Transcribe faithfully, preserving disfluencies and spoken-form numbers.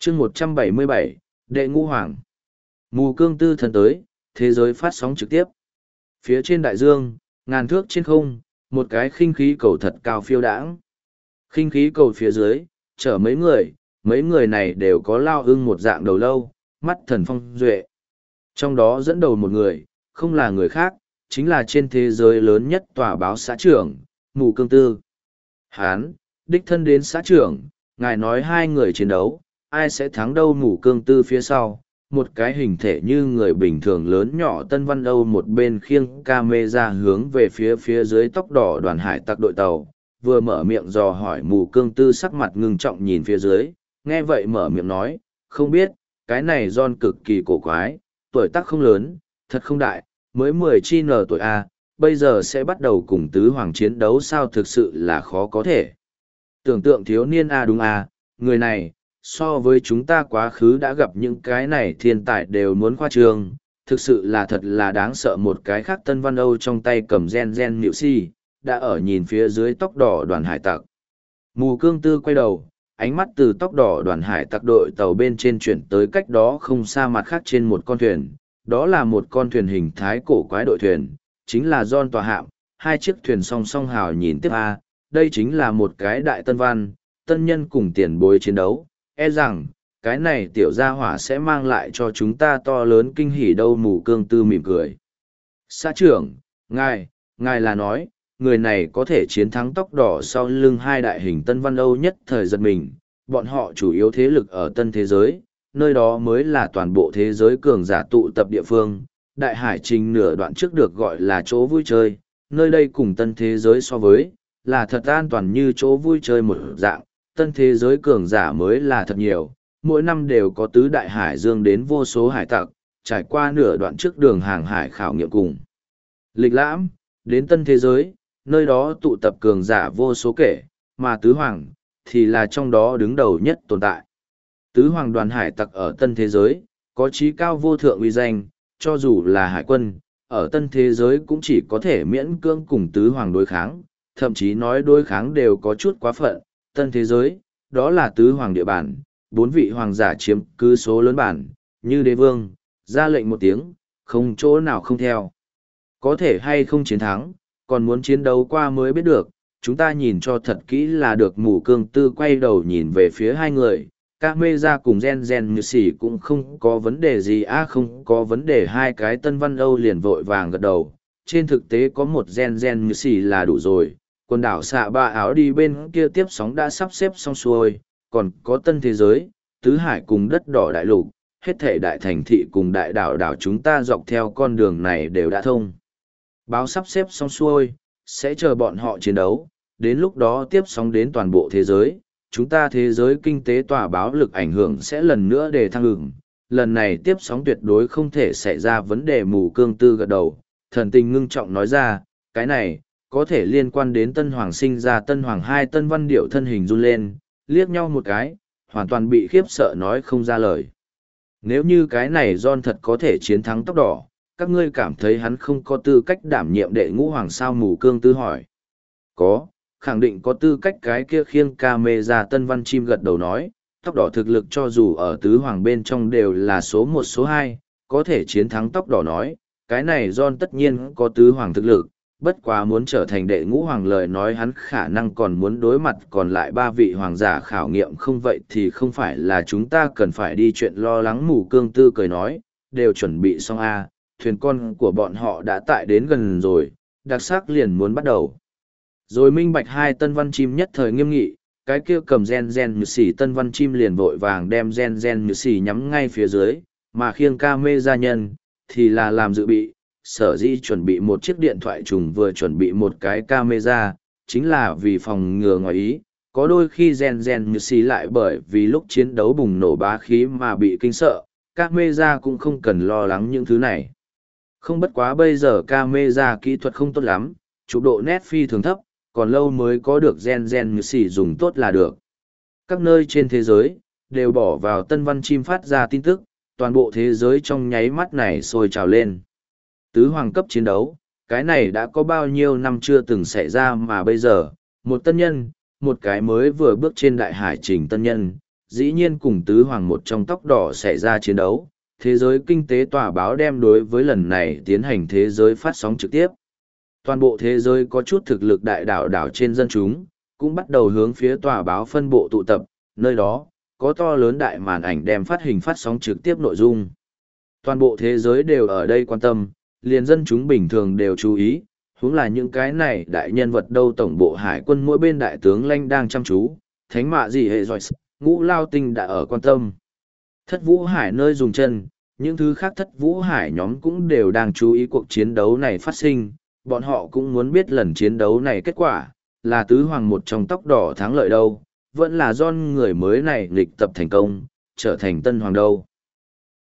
chương một trăm bảy mươi bảy, Đệ Ngũ Hoàng. Mù cương tư thần tới, thế giới phát sóng trực tiếp. Phía trên đại dương, ngàn thước trên không, một cái khinh khí cầu thật cao phiêu đãng. Khinh khí cầu phía dưới, chở mấy người, mấy người này đều có lao ưng một dạng đầu lâu, mắt thần phong duệ. Trong đó dẫn đầu một người, không là người khác, chính là trên thế giới lớn nhất tòa báo xã trưởng, Mù Cương Tư. Hán, đích thân đến xã trưởng, ngài nói hai người chiến đấu, ai sẽ thắng đâu? Mù Cương Tư phía sau, một cái hình thể như người bình thường lớn nhỏ Tân Văn Âu một bên khiêng camera hướng về phía phía dưới tóc đỏ đoàn hải tặc đội tàu, vừa mở miệng dò hỏi. Mù Cương Tư sắc mặt ngưng trọng nhìn phía dưới, nghe vậy mở miệng nói, không biết, cái này John cực kỳ cổ quái, tuổi tác không lớn, thật không đại, mới mười chi nở tuổi A, bây giờ sẽ bắt đầu cùng tứ hoàng chiến đấu sao? Thực sự là khó có thể. Tưởng tượng thiếu niên A đúng A, người này, so với chúng ta quá khứ đã gặp những cái này thiên tài đều muốn khoa trương, thực sự là thật là đáng sợ. Một cái khác Tân Văn Âu trong tay cầm gen gen nhịu si, đã ở nhìn phía dưới tóc đỏ đoàn hải tặc. Mù Cương Tư quay đầu, ánh mắt từ tóc đỏ đoàn hải tặc đội tàu bên trên chuyển tới cách đó không xa mặt khác trên một con thuyền. Đó là một con thuyền hình thái cổ quái đội thuyền, chính là John tòa hạm, hai chiếc thuyền song song hào nhìn tiếp A, đây chính là một cái đại tân văn, tân nhân cùng tiền bối chiến đấu, e rằng, cái này tiểu gia hỏa sẽ mang lại cho chúng ta to lớn kinh hỉ đâu? Mù Cương Tư mỉm cười. Xã trưởng, ngài, ngài là nói, người này có thể chiến thắng tóc đỏ sau lưng hai đại hình Tân Văn Âu nhất thời giật mình, bọn họ chủ yếu thế lực ở tân thế giới, nơi đó mới là toàn bộ thế giới cường giả tụ tập địa phương. Đại hải trình nửa đoạn trước được gọi là chỗ vui chơi, nơi đây cùng tân thế giới so với, là thật an toàn như chỗ vui chơi một dạng, tân thế giới cường giả mới là thật nhiều, mỗi năm đều có tứ đại hải dương đến vô số hải tặc, trải qua nửa đoạn trước đường hàng hải khảo nghiệm cùng. Lịch lãm, đến tân thế giới, nơi đó tụ tập cường giả vô số kể, mà tứ hoàng, thì là trong đó đứng đầu nhất tồn tại. Tứ hoàng đoàn hải tặc ở tân thế giới, có chí cao vô thượng uy danh, cho dù là hải quân, ở tân thế giới cũng chỉ có thể miễn cưỡng cùng tứ hoàng đối kháng, thậm chí nói đối kháng đều có chút quá phận. Tân thế giới, đó là tứ hoàng địa bàn, bốn vị hoàng giả chiếm cứ số lớn bản, như đế vương, ra lệnh một tiếng, không chỗ nào không theo. Có thể hay không chiến thắng, còn muốn chiến đấu qua mới biết được, chúng ta nhìn cho thật kỹ là được. Mù Cương Tư quay đầu nhìn về phía hai người, camera cùng gen gen như xỉ cũng không có vấn đề gì. À không có vấn đề. Hai cái Tân Văn Âu liền vội vàng gật đầu, trên thực tế có một gen gen như xỉ là đủ rồi. Quần đảo xạ ba áo đi bên kia tiếp sóng đã sắp xếp xong xuôi, còn có tân thế giới, tứ hải cùng đất đỏ đại lục, hết thể đại thành thị cùng đại đảo đảo chúng ta dọc theo con đường này đều đã thông. Báo sắp xếp xong xuôi, sẽ chờ bọn họ chiến đấu, đến lúc đó tiếp sóng đến toàn bộ thế giới, chúng ta thế giới kinh tế tòa báo lực ảnh hưởng sẽ lần nữa để thăng ửng. Lần này tiếp sóng tuyệt đối không thể xảy ra vấn đề. Mù Cương Tư gật đầu, thần tình ngưng trọng nói ra, cái này, có thể liên quan đến Tân Hoàng sinh ra. Tân Hoàng hai Tân Văn Điệu thân hình run lên, liếc nhau một cái, hoàn toàn bị khiếp sợ nói không ra lời. Nếu như cái này John thật có thể chiến thắng tóc đỏ, các ngươi cảm thấy hắn không có tư cách đảm nhiệm đệ ngũ hoàng sao? Mù Cương Tư hỏi. Có, khẳng định có tư cách. Cái kia khiêng camera Tân Văn Chim gật đầu nói, tóc đỏ thực lực cho dù ở tứ hoàng bên trong đều là số một số hai, có thể chiến thắng tóc đỏ nói, cái này John tất nhiên có tứ hoàng thực lực. Bất quá muốn trở thành đệ ngũ hoàng lời nói hắn khả năng còn muốn đối mặt còn lại ba vị hoàng giả khảo nghiệm, không vậy thì không phải là chúng ta cần phải đi chuyện lo lắng. Mù Cương Tư cười nói, đều chuẩn bị xong a, thuyền con của bọn họ đã tại đến gần rồi, đặc sắc liền muốn bắt đầu. Rồi minh bạch. Hai Tân Văn Chim nhất thời nghiêm nghị, cái kia cầm gen gen như xỉ Tân Văn Chim liền vội vàng đem gen gen như xỉ nhắm ngay phía dưới, mà khiêng ca mê gia nhân, thì là làm dự bị. Sở dĩ chuẩn bị một chiếc điện thoại trùng vừa chuẩn bị một cái camera, chính là vì phòng ngừa ngoài ý, có đôi khi gen gen như xì lại bởi vì lúc chiến đấu bùng nổ bá khí mà bị kinh sợ, camera cũng không cần lo lắng những thứ này. Không bất quá bây giờ camera kỹ thuật không tốt lắm, chụp độ nét phi thường thấp, còn lâu mới có được gen gen như xì dùng tốt là được. Các nơi trên thế giới, đều bỏ vào Tân Văn Chim phát ra tin tức, toàn bộ thế giới trong nháy mắt này sôi trào lên. Tứ hoàng cấp chiến đấu, cái này đã có bao nhiêu năm chưa từng xảy ra, mà bây giờ, một tân nhân, một cái mới vừa bước trên đại hải trình tân nhân, dĩ nhiên cùng tứ hoàng một trong tóc đỏ xảy ra chiến đấu. Thế giới kinh tế tòa báo đem đối với lần này tiến hành thế giới phát sóng trực tiếp. Toàn bộ thế giới có chút thực lực đại đảo đảo trên dân chúng, cũng bắt đầu hướng phía tòa báo phân bộ tụ tập, nơi đó, có to lớn đại màn ảnh đem phát hình phát sóng trực tiếp nội dung. Toàn bộ thế giới đều ở đây quan tâm, liền dân chúng bình thường đều chú ý, huống là những cái này đại nhân vật đâu tổng bộ hải quân mỗi bên đại tướng Lanh đang chăm chú, thánh mạ gì hệ giỏi, ngũ lao tinh đã ở quan tâm. Thất vũ hải nơi dùng chân, những thứ khác thất vũ hải nhóm cũng đều đang chú ý cuộc chiến đấu này phát sinh, bọn họ cũng muốn biết lần chiến đấu này kết quả, là tứ hoàng một trong tóc đỏ thắng lợi đâu, vẫn là do người mới này nghịch tập thành công, trở thành tân hoàng đâu.